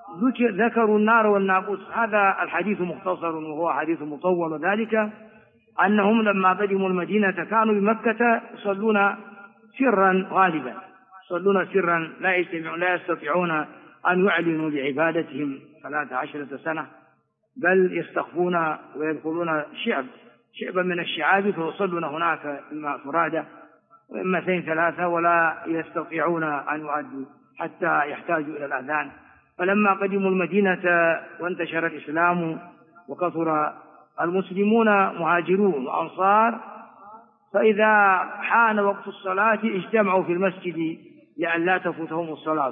ذكروا النار والناقوس. هذا الحديث مختصر وهو حديث مطول، وذلك أنهم لما قدموا المدينة كانوا بمكة يصلون سرا غالبا، يصلون سرا، لا يستطيعون أن يعلنوا بعبادتهم 13 سنة، بل يستخفون ويدخلون شعبا من الشعاب فيصلون هناك إما فرادى وإما 2-3، ولا يستطيعون أن يؤدوا حتى يحتاجوا إلى الأذان. فلما قدموا المدينة وانتشر الإسلام وكثر المسلمون مهاجرون وأنصار، فإذا حان وقت الصلاة اجتمعوا في المسجد لأن لا تفوتهم الصلاة.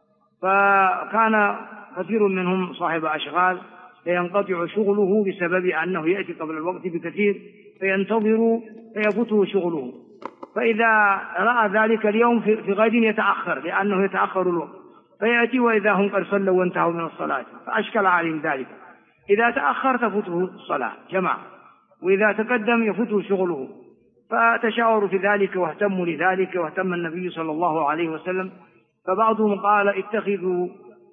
فكان كثير منهم صاحب أشغال فينقطع شغله بسبب أنه يأتي قبل الوقت بكثير فينتظر فيفوته شغله، فإذا رأى ذلك اليوم في غد يتأخر لأنه يتأخر الوقت، فيأتي وإذا هم قد صلوا وانتهوا من الصلاة، فأشكل عليهم ذلك. إذا تأخر تفوته الصلاة جماعة، وإذا تقدم يفوته شغله، فتشاوروا في ذلك واهتموا لذلك، واهتم النبي صلى الله عليه وسلم. فبعضهم قال اتخذوا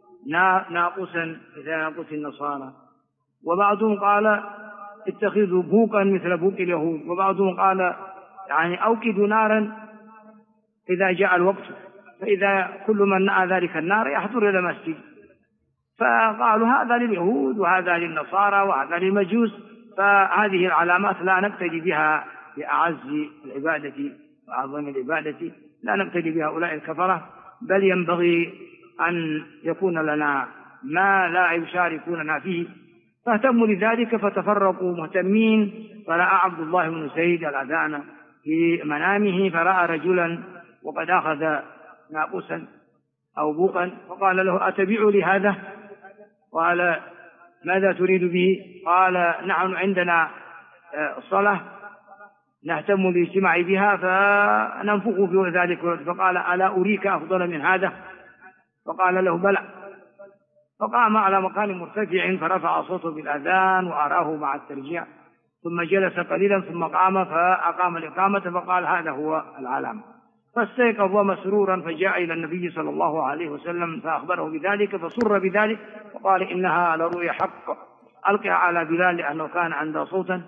ناقوسا مثل ناقوس النصارى، وبعضهم قال اتخذوا بوقا مثل بوق اليهود، وبعضهم قال يعني أوقدوا نارا إذا جاء الوقت، فإذا كل من نأى ذلك النار يحضر إلى المسجد. فقالوا هذا لليهود وهذا للنصارى وهذا للمجوس، فهذه العلامات لا نقتدي بها بأعز العبادة وأعظم العبادة، لا نقتدي بها هؤلاء الكفرة، بل ينبغي أن يكون لنا ما لا يشاركوننا فيه. فاهتموا لذلك فتفرقوا مهتمين. فرأى عبد الله بن زيد الأذان في منامه، فرأى رجلا وقد أخذ ناقوسا أو بوقا، فقال له أتبع لي هذا؟ قال ماذا تريد به؟ قال نحن عندنا صلاة نهتم بالاجتماع بها فننفخ في ذلك. فقال ألا أريك أفضل من هذا؟ فقال له بلى. فقام على مكان مرتفع فرفع صوته بالأذان وأراه مع الترجيع، ثم جلس قليلا ثم قام فأقام الإقامة، فقال هذا هو العلامة. فاستيقظ مسرورا فجاء إلى النبي صلى الله عليه وسلم فأخبره بذلك، فسر بذلك وقال إنها لرؤيا حق، ألقها على بلال لأنه كان عنده صوتا،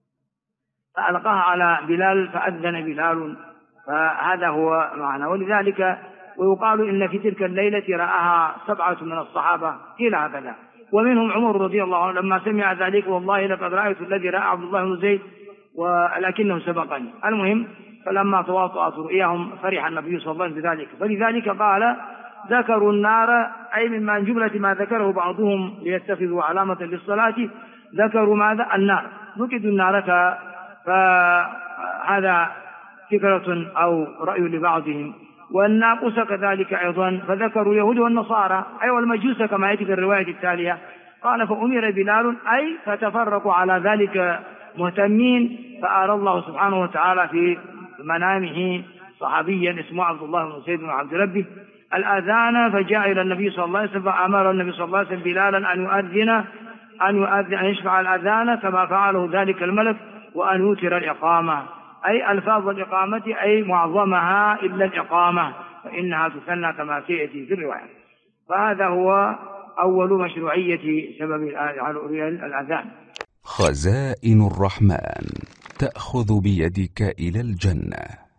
فألقاها على بلال فأذن بلال. فهذا هو معنى. ولذلك ويقال إن في تلك الليلة رآها 7 من الصحابة قيل هكذا، ومنهم عمر رضي الله عنه لما سمع ذلك والله لقد رأيت الذي رأى عبد الله بن زيد ولكنه سبقني. المهم فلما تواطأت رؤياهم فرح النبي صلى الله عليه وسلم بذلك. فلذلك قال ذكروا النار، أي من جملة ما ذكره بعضهم ليتخذوا علامة للصلاة، ذكروا ماذا؟ النار، نكدوا النار. فهذا فكرة أو رأي لبعضهم. والناقوس كذلك أيضا، فذكروا اليهود والنصارى أي والمجوس كما يأتي في الرواية التالية. قال فأمر بلال أي فتفرقوا على ذلك مهتمين، فأرى الله سبحانه وتعالى في منامه صحابيا اسمه عبد الله بن زيد بن عبد ربه الأذان، فجاء إلى النبي صلى الله عليه وسلم فأمر النبي صلى الله عليه وسلم بلالا أن يشفع الأذان كما فعله ذلك الملك، وأن يوتر الإقامة، أي ألفاظ الإقامة أي معظمها إلا الإقامة فإنها تثنى كما سيأتي في الرواية. فهذا هو أول مشروعية سبب الأذان. خزائن الرحمن تأخذ بيدك إلى الجنة.